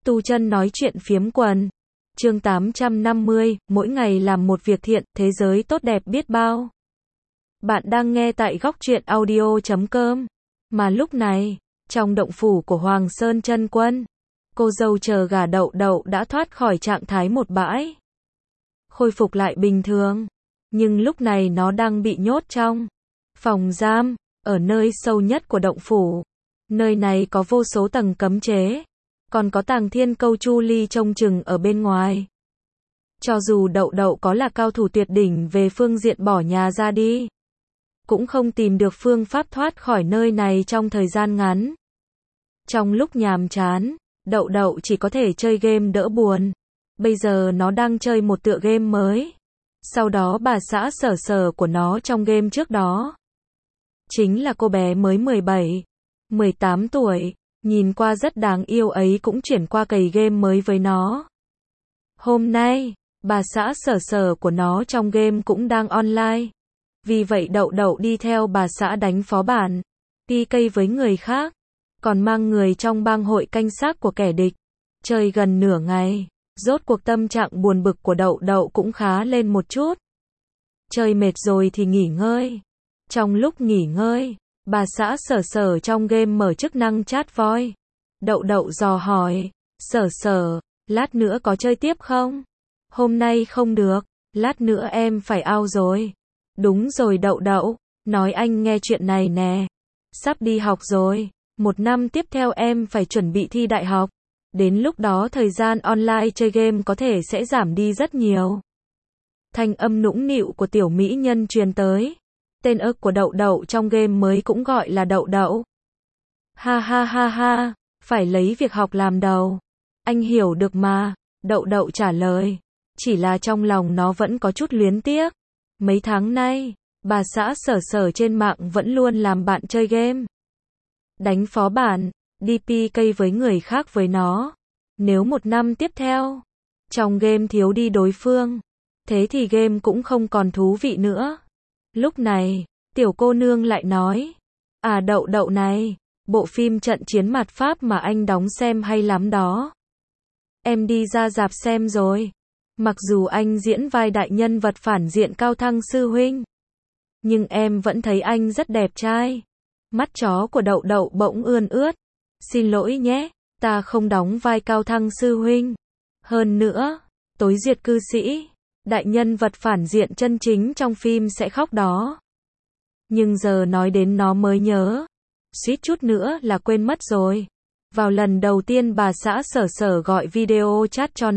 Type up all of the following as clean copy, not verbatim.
Tu chân nói chuyện phiếm quần. Chương 850, mỗi ngày làm một việc thiện, thế giới tốt đẹp biết bao. Bạn đang nghe tại góc truyện audio.com. Mà lúc này, trong động phủ của Hoàng Sơn Chân Quân, cô dâu chờ gà Đậu Đậu đã thoát khỏi trạng thái một bãi, khôi phục lại bình thường. Nhưng lúc này nó đang bị nhốt trong phòng giam, ở nơi sâu nhất của động phủ. Nơi này có vô số tầng cấm chế, còn có Tàng Thiên Câu Chu Ly trông chừng ở bên ngoài. Cho dù Đậu Đậu có là cao thủ tuyệt đỉnh về phương diện bỏ nhà ra đi, cũng không tìm được phương pháp thoát khỏi nơi này trong thời gian ngắn. Trong lúc nhàm chán, Đậu Đậu chỉ có thể chơi game đỡ buồn. Bây giờ nó đang chơi một tựa game mới. Sau đó bà xã sở sở của nó trong game trước đó chính là cô bé mới 17, 18 tuổi, nhìn qua rất đáng yêu ấy cũng chuyển qua cày game mới với nó. Hôm nay, bà xã sở sở của nó trong game cũng đang online. Vì vậy Đậu Đậu đi theo bà xã đánh phó bản, PK với người khác, còn mang người trong bang hội canh xác của kẻ địch. Chơi gần nửa ngày, rốt cuộc tâm trạng buồn bực của Đậu Đậu cũng khá lên một chút. Chơi mệt rồi thì nghỉ ngơi. Trong lúc nghỉ ngơi, bà xã sở sở trong game mở chức năng chat voice. Đậu Đậu dò hỏi, sở sở, lát nữa có chơi tiếp không? Hôm nay không được, lát nữa em phải out rồi. Đúng rồi Đậu Đậu, nói anh nghe chuyện này nè. Sắp đi học rồi, 1 năm tiếp theo em phải chuẩn bị thi đại học. Đến lúc đó thời gian online chơi game có thể sẽ giảm đi rất nhiều. Thanh âm nũng nịu của tiểu mỹ nhân truyền tới. Tên ức của Đậu Đậu trong game mới cũng gọi là Đậu Đậu. Ha ha ha ha, phải lấy việc học làm đầu. Anh hiểu được mà, Đậu Đậu trả lời. Chỉ là trong lòng nó vẫn có chút luyến tiếc. Mấy tháng nay, bà xã sở sở trên mạng vẫn luôn làm bạn chơi game. Đánh phó bản, đi PK với người khác với nó. Nếu 1 năm tiếp theo, trong game thiếu đi đối phương, thế thì game cũng không còn thú vị nữa. Lúc này, tiểu cô nương lại nói, à Đậu Đậu này, bộ phim trận chiến mạt Pháp mà anh đóng xem hay lắm đó. Em đi ra rạp xem rồi. Mặc dù anh diễn vai đại nhân vật phản diện Cao Thăng sư huynh, nhưng em vẫn thấy anh rất đẹp trai. Mắt chó của Đậu Đậu bỗng ươn ướt. Xin lỗi nhé, ta không đóng vai Cao Thăng sư huynh. Hơn nữa, tối duyệt cư sĩ, đại nhân vật phản diện chân chính trong phim sẽ khóc đó. Nhưng giờ nói đến nó mới nhớ, suýt chút nữa là quên mất rồi. Vào lần đầu tiên bà xã sở sở gọi video chat cho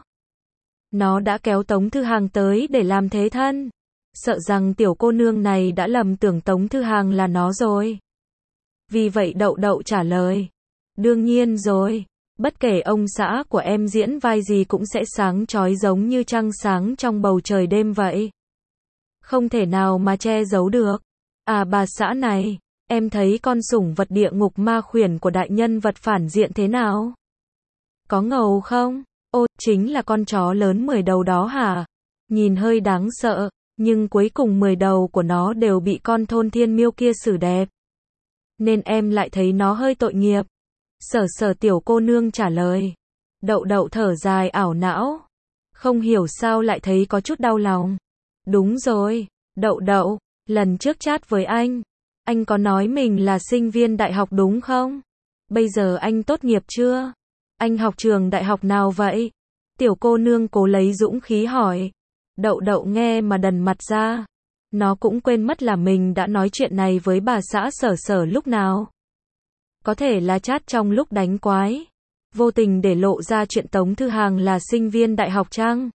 nó đã kéo Tống Thư Hàng tới để làm thế thân. Sợ rằng tiểu cô nương này đã lầm tưởng Tống Thư Hàng là nó rồi. Vì vậy Đậu Đậu trả lời, đương nhiên rồi, bất kể ông xã của em diễn vai gì cũng sẽ sáng chói giống như trăng sáng trong bầu trời đêm vậy. Không thể nào mà che giấu được. À bà xã này, em thấy con sủng vật địa ngục ma khuyển của đại nhân vật phản diện thế nào? Có ngầu không? Ô, chính là con chó lớn 10 đầu đó hả? Nhìn hơi đáng sợ, nhưng cuối cùng 10 đầu của nó đều bị con thôn thiên miêu kia xử đẹp. Nên em lại thấy nó hơi tội nghiệp. Sở sở tiểu cô nương trả lời. Đậu Đậu thở dài ảo não. Không hiểu sao lại thấy có chút đau lòng. Đúng rồi, Đậu Đậu, lần trước chat với anh có nói mình là sinh viên đại học đúng không? Bây giờ anh tốt nghiệp chưa? Anh học trường đại học nào vậy? Tiểu cô nương cố lấy dũng khí hỏi. Đậu Đậu nghe mà đần mặt ra. Nó cũng quên mất là mình đã nói chuyện này với bà xã sở sở lúc nào. Có thể là chat trong lúc đánh quái, vô tình để lộ ra chuyện Tống Thư Hàng là sinh viên đại học chăng?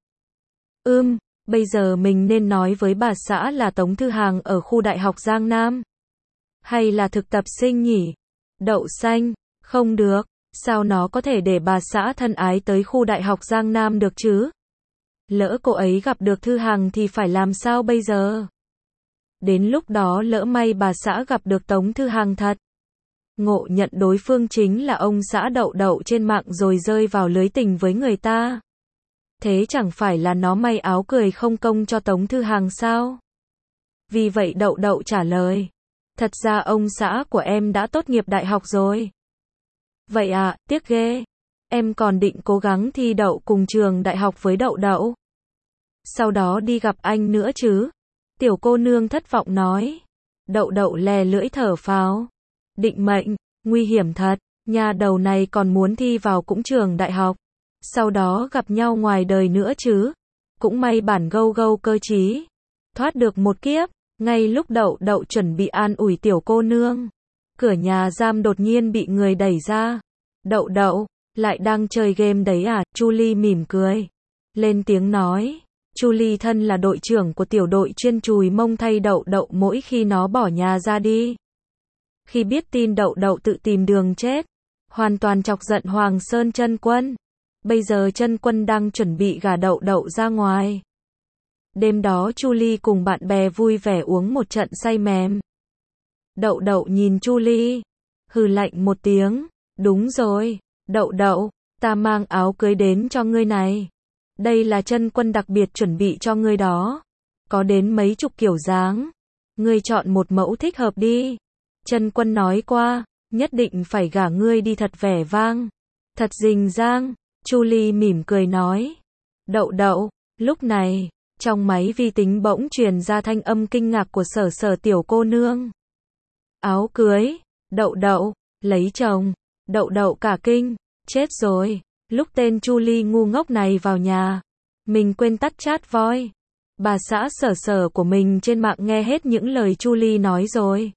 Bây giờ mình nên nói với bà xã là Tống Thư Hàng ở khu đại học Giang Nam. Hay là thực tập sinh nhỉ? Đậu xanh, không được, sao nó có thể để bà xã thân ái tới khu đại học Giang Nam được chứ? Lỡ cô ấy gặp được Thư Hàng thì phải làm sao bây giờ? Đến lúc đó lỡ may bà xã gặp được Tống Thư Hàng thật. Ngộ nhận đối phương chính là ông xã Đậu Đậu trên mạng rồi rơi vào lưới tình với người ta. Thế chẳng phải là nó may áo cười không công cho Tống Thư Hàng sao? Vì vậy Đậu Đậu trả lời. Thật ra ông xã của em đã tốt nghiệp đại học rồi. Vậy à, tiếc ghê. Em còn định cố gắng thi đậu cùng trường đại học với Đậu Đậu. Sau đó đi gặp anh nữa chứ? Tiểu cô nương thất vọng nói. Đậu Đậu lè lưỡi thở phào. Định mệnh, nguy hiểm thật, nhà đầu này còn muốn thi vào cũng trường đại học. Sau đó gặp nhau ngoài đời nữa chứ. Cũng may bản gâu gâu cơ trí. Thoát được một kiếp, ngay lúc Đậu Đậu chuẩn bị an ủi tiểu cô nương. Cửa nhà giam đột nhiên bị người đẩy ra. Đậu Đậu, lại đang chơi game đấy à? Julie mỉm cười. Lên tiếng nói. Julie thân là đội trưởng của tiểu đội chuyên chùi mông thay Đậu Đậu mỗi khi nó bỏ nhà ra đi. Khi biết tin Đậu Đậu tự tìm đường chết, hoàn toàn chọc giận Hoàng Sơn Chân Quân. Bây giờ Chân Quân đang chuẩn bị gả Đậu Đậu ra ngoài. Đêm đó Julie cùng bạn bè vui vẻ uống một trận say mềm. Đậu Đậu nhìn Julie, hừ lạnh một tiếng. Đúng rồi, Đậu Đậu, ta mang áo cưới đến cho ngươi này. Đây là Chân Quân đặc biệt chuẩn bị cho ngươi đó. Có đến mấy chục kiểu dáng. Ngươi chọn một mẫu thích hợp đi. Chân Quân nói qua, nhất định phải gả ngươi đi thật vẻ vang. Thật rình rang. Julie mỉm cười nói. Đậu Đậu, lúc này, trong máy vi tính bỗng truyền ra thanh âm kinh ngạc của Sở Sở tiểu cô nương. Áo cưới, Đậu Đậu, lấy chồng. Đậu Đậu cả kinh, chết rồi. Lúc tên Julie ngu ngốc này vào nhà, mình quên tắt chat voice. Bà xã Sở Sở của mình trên mạng nghe hết những lời Julie nói rồi.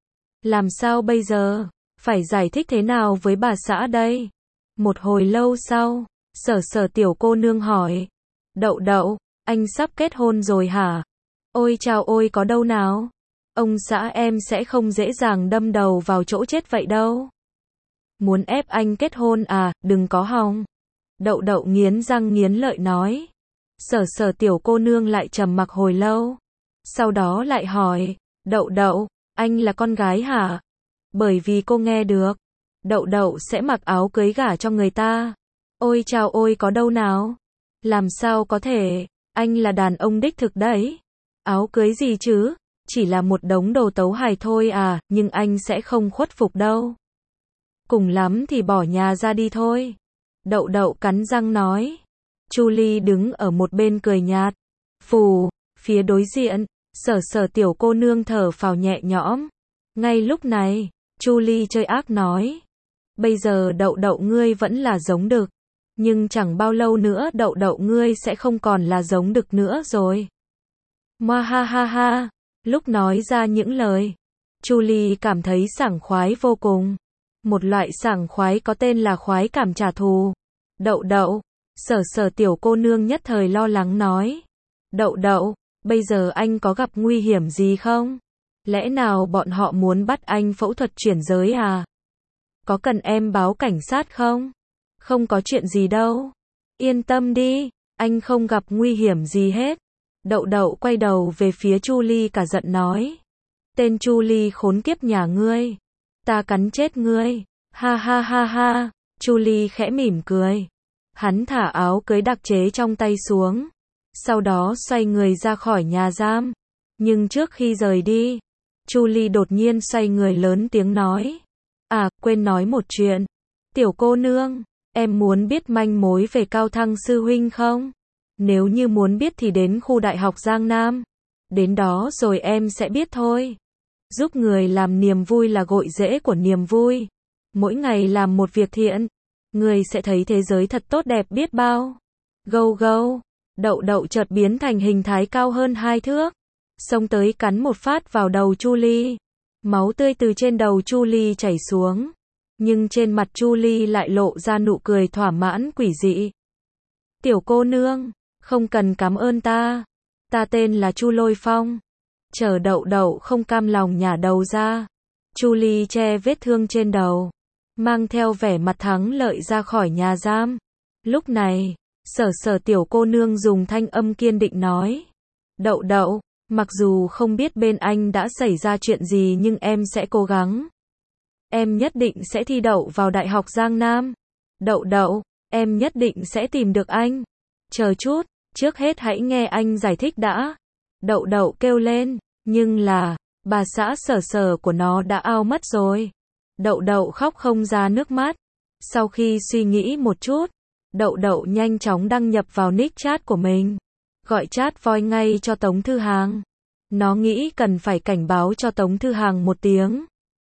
Làm sao bây giờ? Phải giải thích thế nào với bà xã đây? Một hồi lâu sau, Sở Sở tiểu cô nương hỏi. Đậu Đậu, anh sắp kết hôn rồi hả? Ôi chao ôi có đâu nào? Ông xã em sẽ không dễ dàng đâm đầu vào chỗ chết vậy đâu. Muốn ép anh kết hôn à, đừng có hòng. Đậu Đậu nghiến răng nghiến lợi nói. Sở Sở tiểu cô nương lại trầm mặc hồi lâu. Sau đó lại hỏi, Đậu Đậu, anh là con gái hả? Bởi vì cô nghe được, Đậu Đậu sẽ mặc áo cưới gả cho người ta. Ôi chao ôi có đâu nào? Làm sao có thể, anh là đàn ông đích thực đấy. Áo cưới gì chứ? Chỉ là một đống đồ tấu hài thôi à, nhưng anh sẽ không khuất phục đâu. Cùng lắm thì bỏ nhà ra đi thôi. Đậu Đậu cắn răng nói. Julie đứng ở một bên cười nhạt. Phù, phía đối diện, Sở Sở tiểu cô nương thở phào nhẹ nhõm. Ngay lúc này, Julie chơi ác nói. Bây giờ Đậu Đậu ngươi vẫn là giống đực. Nhưng chẳng bao lâu nữa Đậu Đậu ngươi sẽ không còn là giống đực nữa rồi. Moa ha ha ha. Lúc nói ra những lời, Julie cảm thấy sảng khoái vô cùng. Một loại sảng khoái có tên là khoái cảm trả thù. Đậu Đậu, Sở Sở tiểu cô nương nhất thời lo lắng nói. Đậu Đậu, bây giờ anh có gặp nguy hiểm gì không? Lẽ nào bọn họ muốn bắt anh phẫu thuật chuyển giới à? Có cần em báo cảnh sát không? Không có chuyện gì đâu. Yên tâm đi, anh không gặp nguy hiểm gì hết. Đậu Đậu quay đầu về phía Julie cả giận nói. Tên Julie khốn kiếp nhà ngươi. Ta cắn chết ngươi. Ha ha ha ha. Julie khẽ mỉm cười. Hắn thả áo cưới đặc chế trong tay xuống. Sau đó xoay người ra khỏi nhà giam. Nhưng trước khi rời đi, Julie đột nhiên xoay người lớn tiếng nói. À, quên nói một chuyện. Tiểu cô nương, em muốn biết manh mối về Cao Thăng sư huynh không? Nếu như muốn biết thì đến khu đại học Giang Nam. Đến đó rồi em sẽ biết thôi. Giúp người làm niềm vui là gội rễ của niềm vui. Mỗi ngày làm một việc thiện, người sẽ thấy thế giới thật tốt đẹp biết bao. Gâu gâu, Đậu Đậu chợt biến thành hình thái cao hơn 2 thước. Xông tới cắn một phát vào đầu Julie. Máu tươi từ trên đầu Julie chảy xuống. Nhưng trên mặt Julie lại lộ ra nụ cười thỏa mãn quỷ dị. Tiểu cô nương, không cần cảm ơn ta. Ta tên là Chu Lôi Phong. Chờ Đậu Đậu không cam lòng nhả đầu ra. Julie che vết thương trên đầu, mang theo vẻ mặt thắng lợi ra khỏi nhà giam. Lúc này, Sở Sở tiểu cô nương dùng thanh âm kiên định nói. Đậu Đậu, mặc dù không biết bên anh đã xảy ra chuyện gì nhưng em sẽ cố gắng. Em nhất định sẽ thi đậu vào Đại học Giang Nam. Đậu Đậu, em nhất định sẽ tìm được anh. Chờ chút, trước hết hãy nghe anh giải thích đã. Đậu Đậu kêu lên, nhưng là, bà xã Sở Sở của nó đã ao mất rồi. Đậu Đậu khóc không ra nước mắt. Sau khi suy nghĩ một chút, Đậu Đậu nhanh chóng đăng nhập vào nick chat của mình, gọi chat voice ngay cho Tống Thư Hàng. Nó nghĩ cần phải cảnh báo cho Tống Thư Hàng một tiếng.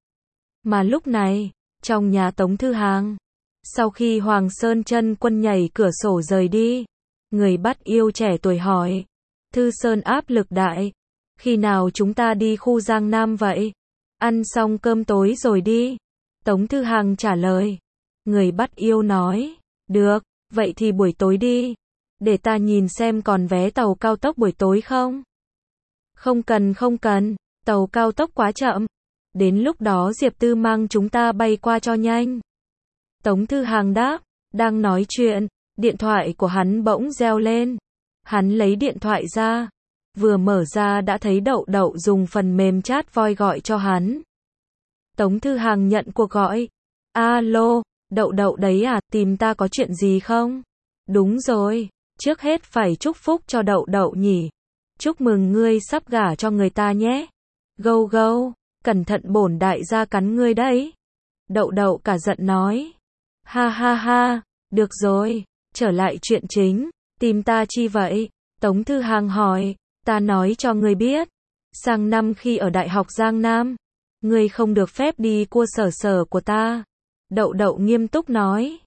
Mà lúc này, trong nhà Tống Thư Hàng, sau khi Hoàng Sơn Chân Quân nhảy cửa sổ rời đi, người bắt yêu trẻ tuổi hỏi, Thư Sơn áp lực đại, khi nào chúng ta đi khu Giang Nam vậy? Ăn xong cơm tối rồi đi. Tống Thư Hàng trả lời. Người bắt yêu nói, được, vậy thì buổi tối đi. Để ta nhìn xem còn vé tàu cao tốc buổi tối không? Không cần, tàu cao tốc quá chậm. Đến lúc đó Diệp Tư mang chúng ta bay qua cho nhanh. Tống Thư Hàng đáp, đang nói chuyện, điện thoại của hắn bỗng reo lên. Hắn lấy điện thoại ra, vừa mở ra đã thấy Đậu Đậu dùng phần mềm chat voice gọi cho hắn. Tống Thư Hàng nhận cuộc gọi. Alo, Đậu Đậu đấy à, tìm ta có chuyện gì không? Đúng rồi, trước hết phải chúc phúc cho Đậu Đậu nhỉ. Chúc mừng ngươi sắp gả cho người ta nhé. Gâu gâu, cẩn thận bổn đại gia cắn ngươi đấy. Đậu Đậu cả giận nói. Ha ha ha, được rồi, trở lại chuyện chính, tìm ta chi vậy? Tống Thư Hàng hỏi, ta nói cho ngươi biết, sang năm khi ở Đại học Giang Nam, ngươi không được phép đi cua sở sở của ta. Đậu Đậu nghiêm túc nói.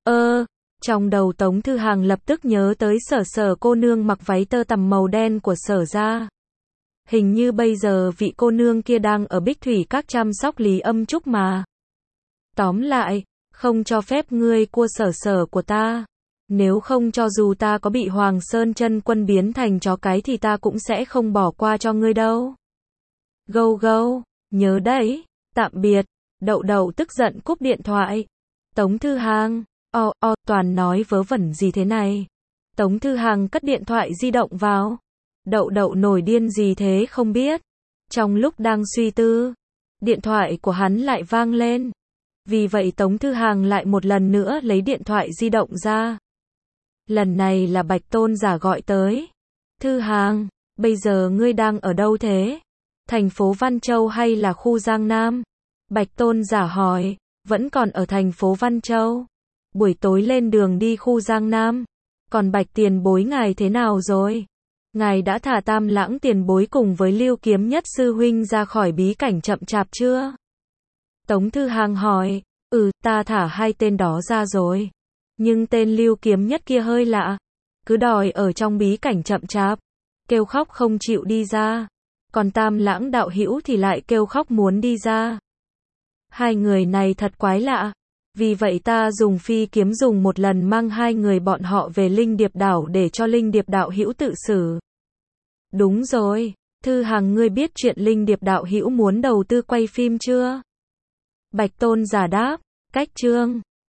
Trong đầu Tống Thư Hàng lập tức nhớ tới sở sở cô nương mặc váy tơ tằm màu đen của sở ra. Hình như bây giờ vị cô nương kia đang ở Bích Thủy Các chăm sóc Lý Âm Trúc mà. Tóm lại, không cho phép ngươi cua sở sở của ta. Nếu không cho dù ta có bị Hoàng Sơn Chân Quân biến thành chó cái thì ta cũng sẽ không bỏ qua cho ngươi đâu. Gâu gâu, nhớ đấy, tạm biệt. Đậu Đậu tức giận cúp điện thoại. Tống Thư Hàng, toàn nói vớ vẩn gì thế này. Tống Thư Hàng cất điện thoại di động vào. Đậu Đậu nổi điên gì thế không biết. Trong lúc đang suy tư, điện thoại của hắn lại vang lên. Vì vậy Tống Thư Hàng lại một lần nữa lấy điện thoại di động ra. Lần này là Bạch Tôn Giả gọi tới. Thư Hàng, bây giờ ngươi đang ở đâu thế? Thành phố Văn Châu hay là khu Giang Nam? Bạch Tôn Giả hỏi, vẫn còn ở thành phố Văn Châu. Buổi tối lên đường đi khu Giang Nam. Còn Bạch tiền bối ngài thế nào rồi? Ngài đã thả Tam Lãng tiền bối cùng với Lưu Kiếm Nhất sư huynh ra khỏi bí cảnh chậm chạp chưa? Tống Thư Hàng hỏi, ta thả hai tên đó ra rồi. Nhưng tên Lưu Kiếm Nhất kia hơi lạ. Cứ đòi ở trong bí cảnh chậm chạp. Kêu khóc không chịu đi ra. Còn Tam Lãng đạo hữu thì lại kêu khóc muốn đi ra. Hai người này thật quái lạ. Vì vậy ta dùng phi kiếm dùng một lần mang hai người bọn họ về Linh Điệp đảo để cho Linh Điệp đạo hữu tự xử. Đúng rồi, Thư Hàng ngươi biết chuyện Linh Điệp đạo hữu muốn đầu tư quay phim chưa? Bạch Tôn Giả đáp, cách chương.